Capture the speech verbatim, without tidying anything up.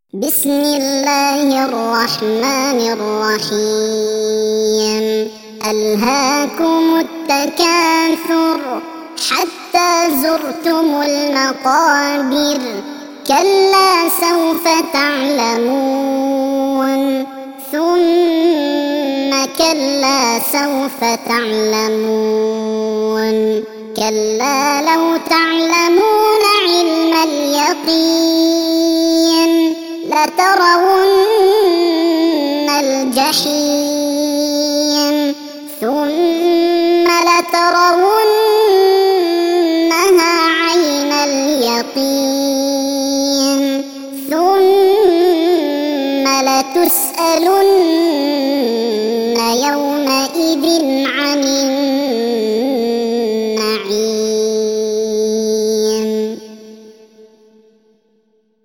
بسم الله الرحمن الرحيم. ألهاكم التكاثر حتى زرتم المقابر، كلا سوف تعلمون ثم كلا سوف تعلمون كلا لو تعلمون علم اليقين لترون الجحيم